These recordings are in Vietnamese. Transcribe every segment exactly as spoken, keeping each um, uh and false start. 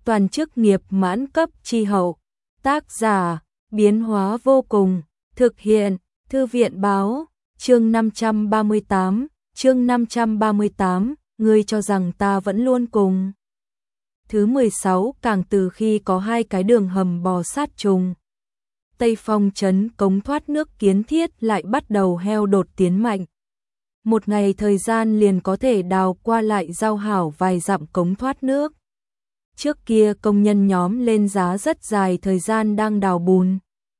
toàn chức nghiệp mãn cấp chi hậu. Tác giả, biến hóa vô cùng, thực hiện, Thư viện báo, chương năm trăm ba mươi tám, chương năm trăm ba mươi tám, ngươi cho rằng ta vẫn luôn cùng. Thứ mười sáu, càng từ khi có hai cái đường hầm bò sát trùng. Tây Phong trấn cống thoát nước kiến thiết lại bắt đầu heo đột tiến mạnh. Một ngày thời gian liền có thể đào qua lại giao hảo vài dặm cống thoát nước. Trước kia công nhân nhóm lên giá rất dài thời gian đang đào bùn.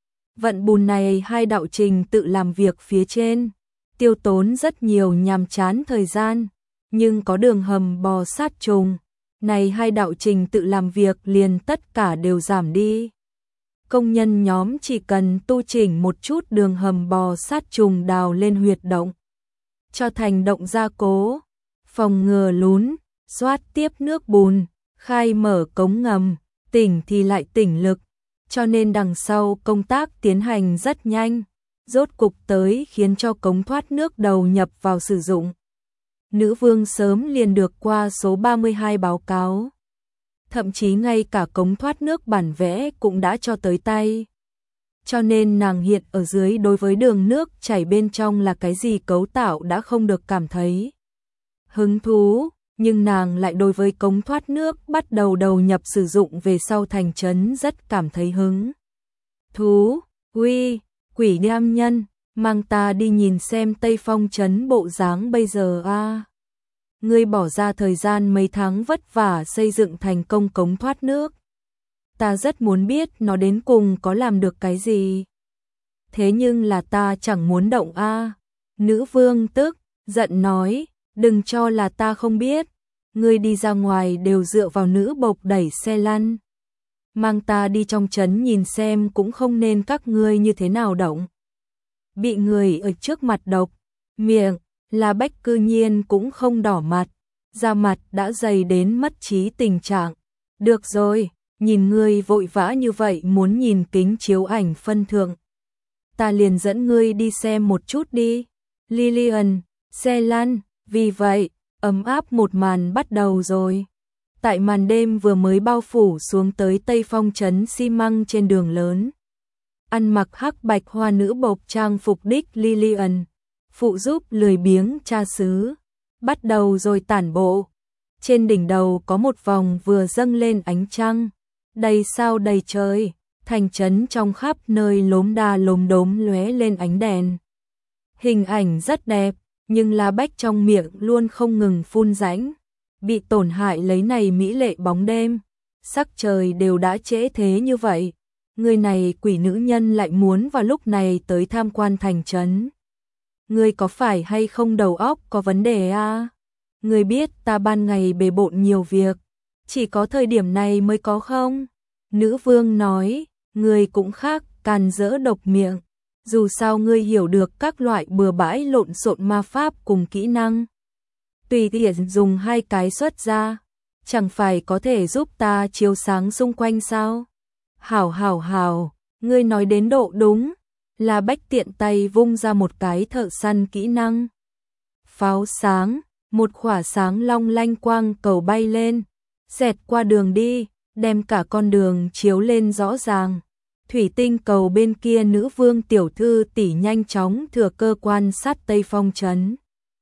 Vận bùn này hai đạo trình tự làm việc phía trên, tiêu tốn rất nhiều nhàm chán thời gian, nhưng có đường hầm bò sát trùng, này hai đạo trình tự làm việc liền tất cả đều giảm đi. Công nhân nhóm chỉ cần tu chỉnh một chút đường hầm bò sát trùng đào lên huyệt động, cho thành động gia cố, phòng ngừa lún, xoát tiếp nước bùn, khai mở cống ngầm, tỉnh thì lại tỉnh lực, cho nên đằng sau công tác tiến hành rất nhanh, rốt cục tới khiến cho cống thoát nước đầu nhập vào sử dụng. Nữ vương sớm liền được qua số ba mươi hai báo cáo. Thậm chí ngay cả cống thoát nước bản vẽ cũng đã cho tới tay. Cho nên nàng hiện ở dưới đối với đường nước chảy bên trong là cái gì cấu tạo đã không được cảm thấy hứng thú, nhưng nàng lại đối với cống thoát nước bắt đầu đầu nhập sử dụng về sau thành trấn rất cảm thấy hứng thú. Uy, quỷ nam nhân, mang ta đi nhìn xem Tây Phong trấn bộ dáng bây giờ a. À. Ngươi bỏ ra thời gian mấy tháng vất vả xây dựng thành công cống thoát nước. Ta rất muốn biết nó đến cùng có làm được cái gì. Thế nhưng là ta chẳng muốn động a. À. Nữ vương tức giận nói, đừng cho là ta không biết. Ngươi đi ra ngoài đều dựa vào nữ bộc đẩy xe lăn. Mang ta đi trong trấn nhìn xem cũng không nên các ngươi như thế nào động. Bị người ở trước mặt độc, miệng, là Bách cư nhiên cũng không đỏ mặt, da mặt đã dày đến mất trí tình trạng. Được rồi, nhìn ngươi vội vã như vậy muốn nhìn kính chiếu ảnh phân thượng. Ta liền dẫn ngươi đi xem một chút đi. Lillian, xe lăn, vì vậy, ấm áp một màn bắt đầu rồi. Tại màn đêm vừa mới bao phủ xuống tới Tây Phong trấn xi măng trên đường lớn. Ăn mặc hắc bạch hoa nữ bộc trang phục đích Lillian, phụ giúp lười biếng cha xứ, bắt đầu rồi tản bộ. Trên đỉnh đầu có một vòng vừa dâng lên ánh trăng, đầy sao đầy trời, thành trấn trong khắp nơi lốm đa lốm đốm lóe lên ánh đèn. Hình ảnh rất đẹp, nhưng La Bách trong miệng luôn không ngừng phun rãnh, bị tổn hại lấy này mỹ lệ bóng đêm, sắc trời đều đã trễ thế như vậy, người này quỷ nữ nhân lại muốn vào lúc này tới tham quan thành trấn. Ngươi có phải hay không đầu óc có vấn đề a? À? Ngươi biết ta ban ngày bề bộn nhiều việc, chỉ có thời điểm này mới có không? Nữ vương nói, ngươi cũng khác, càn rỡ độc miệng. Dù sao ngươi hiểu được các loại bừa bãi lộn xộn ma pháp cùng kỹ năng. Tùy tiện dùng hai cái xuất ra, chẳng phải có thể giúp ta chiếu sáng xung quanh sao? Hảo hảo hảo, ngươi nói đến độ đúng. La Bách tiện tay vung ra một cái thợ săn kỹ năng. Pháo sáng, một khỏa sáng long lanh quang cầu bay lên, xẹt qua đường đi, đem cả con đường chiếu lên rõ ràng. Thủy tinh cầu bên kia nữ vương tiểu thư tỷ nhanh chóng thừa cơ quan sát Tây Phong trấn.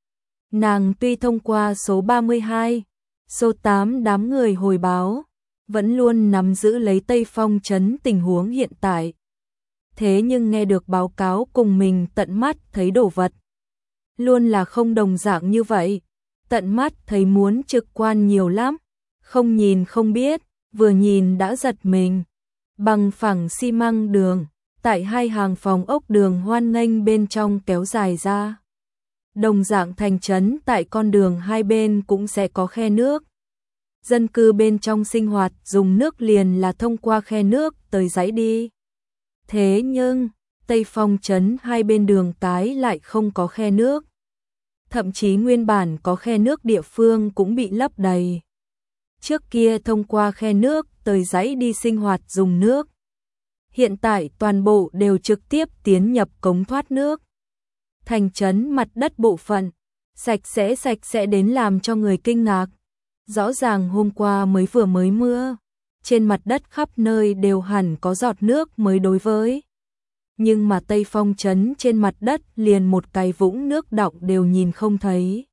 Nàng tuy thông qua số ba mươi hai, số tám đám người hồi báo, vẫn luôn nắm giữ lấy Tây Phong trấn tình huống hiện tại. Thế nhưng nghe được báo cáo cùng mình tận mắt thấy đồ vật, luôn là không đồng dạng như vậy. Tận mắt thấy muốn trực quan nhiều lắm, không nhìn không biết, vừa nhìn đã giật mình. Bằng phẳng xi măng đường, tại hai hàng phòng ốc đường hoan nghênh bên trong kéo dài ra. Đồng dạng thành trấn tại con đường hai bên cũng sẽ có khe nước. Dân cư bên trong sinh hoạt dùng nước liền là thông qua khe nước tới dãy đi. Thế nhưng, Tây Phong trấn hai bên đường cái lại không có khe nước. Thậm chí nguyên bản có khe nước địa phương cũng bị lấp đầy. Trước kia thông qua khe nước tới dãy đi sinh hoạt dùng nước. Hiện tại toàn bộ đều trực tiếp tiến nhập cống thoát nước. Thành trấn mặt đất bộ phận, sạch sẽ sạch sẽ đến làm cho người kinh ngạc. Rõ ràng hôm qua mới vừa mới mưa, trên mặt đất khắp nơi đều hẳn có giọt nước mới đối với. Nhưng mà Tây Phong trấn trên mặt đất liền một cái vũng nước đọng đều nhìn không thấy.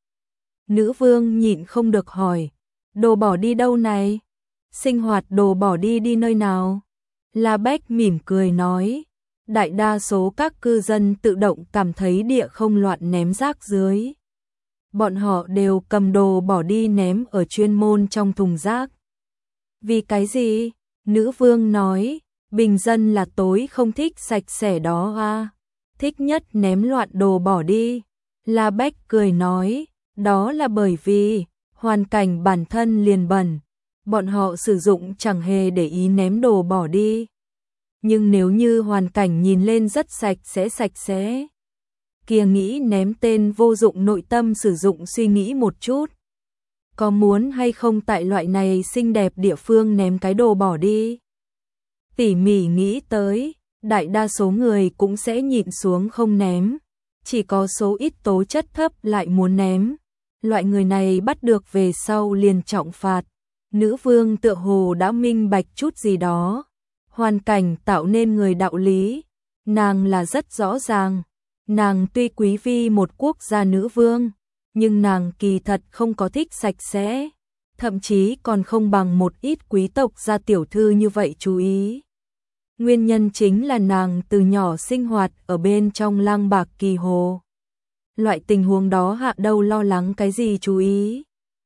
Nữ vương nhịn không được hỏi, đồ bỏ đi đâu này? Sinh hoạt đồ bỏ đi đi nơi nào? La Bách mỉm cười nói, đại đa số các cư dân tự động cảm thấy địa không loạn ném rác dưới. Bọn họ đều cầm đồ bỏ đi ném ở chuyên môn trong thùng rác. Vì cái gì? Nữ vương nói, bình dân là tối không thích sạch sẽ đó à? Thích nhất ném loạn đồ bỏ đi. La Bách cười nói, đó là bởi vì hoàn cảnh bản thân liền bẩn, bọn họ sử dụng chẳng hề để ý ném đồ bỏ đi. Nhưng nếu như hoàn cảnh nhìn lên rất sạch sẽ sạch sẽ, kia nghĩ ném tên vô dụng nội tâm sử dụng suy nghĩ một chút. Có muốn hay không tại loại này xinh đẹp địa phương ném cái đồ bỏ đi? Tỉ mỉ nghĩ tới, đại đa số người cũng sẽ nhịn xuống không ném. Chỉ có số ít tố chất thấp lại muốn ném. Loại người này bắt được về sau liền trọng phạt. Nữ vương tựa hồ đã minh bạch chút gì đó. Hoàn cảnh tạo nên người đạo lý. Nàng là rất rõ ràng. Nàng tuy quý vi một quốc gia nữ vương, nhưng nàng kỳ thật không có thích sạch sẽ. Thậm chí còn không bằng một ít quý tộc gia tiểu thư như vậy chú ý. Nguyên nhân chính là nàng từ nhỏ sinh hoạt ở bên trong lang bạc kỳ hồ. Loại tình huống đó hạ đâu lo lắng cái gì chú ý.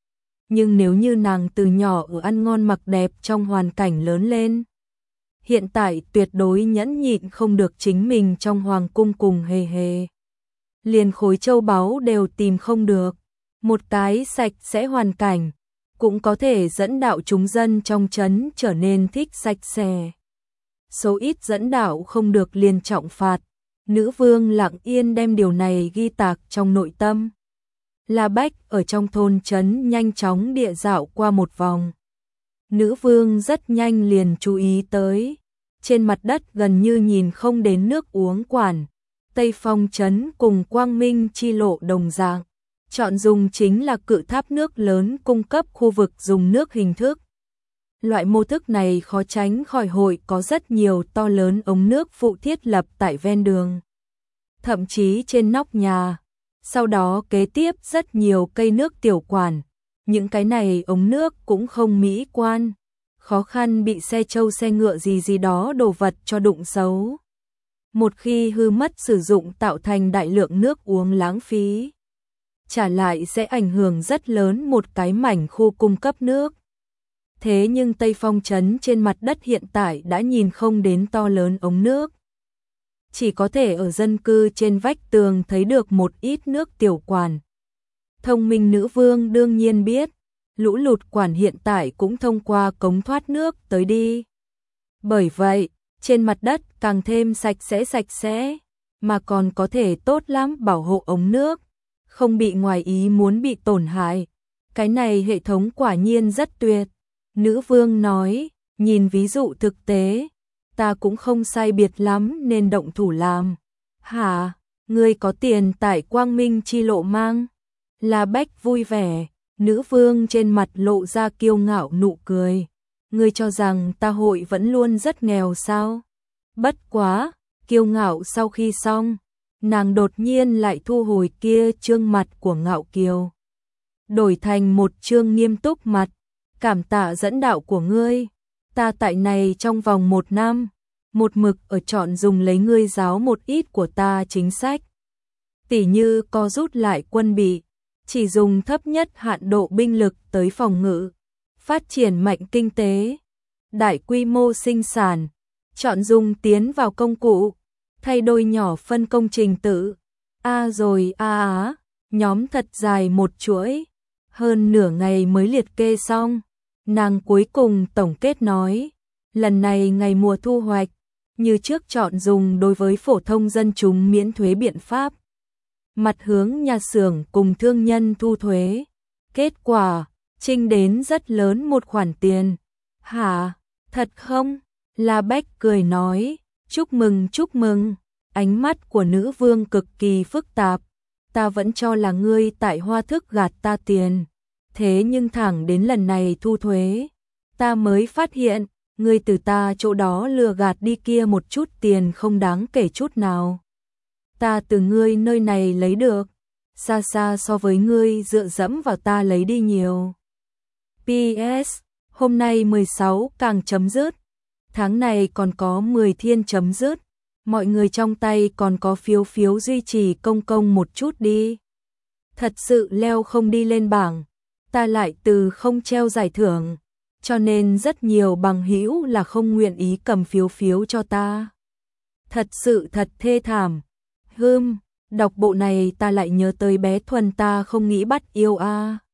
Nhưng nếu như nàng từ nhỏ ở ăn ngon mặc đẹp trong hoàn cảnh lớn lên, hiện tại tuyệt đối nhẫn nhịn không được chính mình trong hoàng cung cùng hề hề. Liền khối châu báu đều tìm không được. Một cái sạch sẽ hoàn cảnh cũng có thể dẫn đạo chúng dân trong trấn trở nên thích sạch sẽ. Số ít dẫn đạo không được liền trọng phạt. Nữ vương lặng yên đem điều này ghi tạc trong nội tâm. La Bách ở trong thôn trấn nhanh chóng địa dạo qua một vòng. Nữ vương rất nhanh liền chú ý tới. Trên mặt đất gần như nhìn không đến nước uống quản. Tây Phong trấn cùng Quang Minh chi lộ đồng dạng. Chọn dùng chính là cự tháp nước lớn cung cấp khu vực dùng nước hình thức. Loại mô thức này khó tránh khỏi hội có rất nhiều to lớn ống nước phụ thiết lập tại ven đường. Thậm chí trên nóc nhà. Sau đó kế tiếp rất nhiều cây nước tiểu quản. Những cái này ống nước cũng không mỹ quan. Khó khăn bị xe trâu xe ngựa gì gì đó đồ vật cho đụng xấu. Một khi hư mất sử dụng tạo thành đại lượng nước uống lãng phí. Trả lại sẽ ảnh hưởng rất lớn một cái mảnh khu cung cấp nước. Thế nhưng Tây Phong trấn trên mặt đất hiện tại đã nhìn không đến to lớn ống nước. Chỉ có thể ở dân cư trên vách tường thấy được một ít nước tiểu quản. Thông minh nữ vương đương nhiên biết, lũ lụt quản hiện tại cũng thông qua cống thoát nước tới đi. Bởi vậy, trên mặt đất càng thêm sạch sẽ sạch sẽ, mà còn có thể tốt lắm bảo hộ ống nước, không bị ngoài ý muốn bị tổn hại. Cái này hệ thống quả nhiên rất tuyệt. Nữ vương nói, nhìn ví dụ thực tế, ta cũng không sai biệt lắm nên động thủ làm. Hả, ngươi có tiền tại Quang Minh chi lộ mang? La Bách vui vẻ, nữ vương trên mặt lộ ra kiêu ngạo nụ cười. Ngươi cho rằng ta hội vẫn luôn rất nghèo sao? Bất quá, kiêu ngạo sau khi xong, nàng đột nhiên lại thu hồi kia trương mặt của ngạo kiều. Đổi thành một trương nghiêm túc mặt. Cảm tạ dẫn đạo của ngươi, ta tại này trong vòng một năm, một mực ở chọn dùng lấy ngươi giáo một ít của ta chính sách. Tỉ như co rút lại quân bị, chỉ dùng thấp nhất hạn độ binh lực tới phòng ngự, phát triển mạnh kinh tế, đại quy mô sinh sản, chọn dùng tiến vào công cụ, thay đổi nhỏ phân công trình tự. A rồi a á, nhóm thật dài một chuỗi, hơn nửa ngày mới liệt kê xong. Nàng cuối cùng tổng kết nói, lần này ngày mùa thu hoạch, như trước chọn dùng đối với phổ thông dân chúng miễn thuế biện pháp. Mặt hướng nhà xưởng cùng thương nhân thu thuế. Kết quả, trinh đến rất lớn một khoản tiền. Hả, thật không? La Bách cười nói, chúc mừng chúc mừng. Ánh mắt của nữ vương cực kỳ phức tạp. Ta vẫn cho là ngươi tại Hoa Thức gạt ta tiền. Thế nhưng thẳng đến lần này thu thuế, ta mới phát hiện, ngươi từ ta chỗ đó lừa gạt đi kia một chút tiền không đáng kể chút nào. Ta từ ngươi nơi này lấy được, xa xa so với ngươi dựa dẫm vào ta lấy đi nhiều. pê ét. Hôm nay mười sáu càng chấm dứt, tháng này còn có mười thiên chấm dứt, mọi người trong tay còn có phiếu phiếu duy trì công công một chút đi. Thật sự leo không đi lên bảng, ta lại từ không treo giải thưởng, cho nên rất nhiều bằng hữu là không nguyện ý cầm phiếu phiếu cho ta. Thật sự thật thê thảm. Hừm, đọc bộ này ta lại nhớ tới bé Thuần ta không nghĩ bắt yêu a.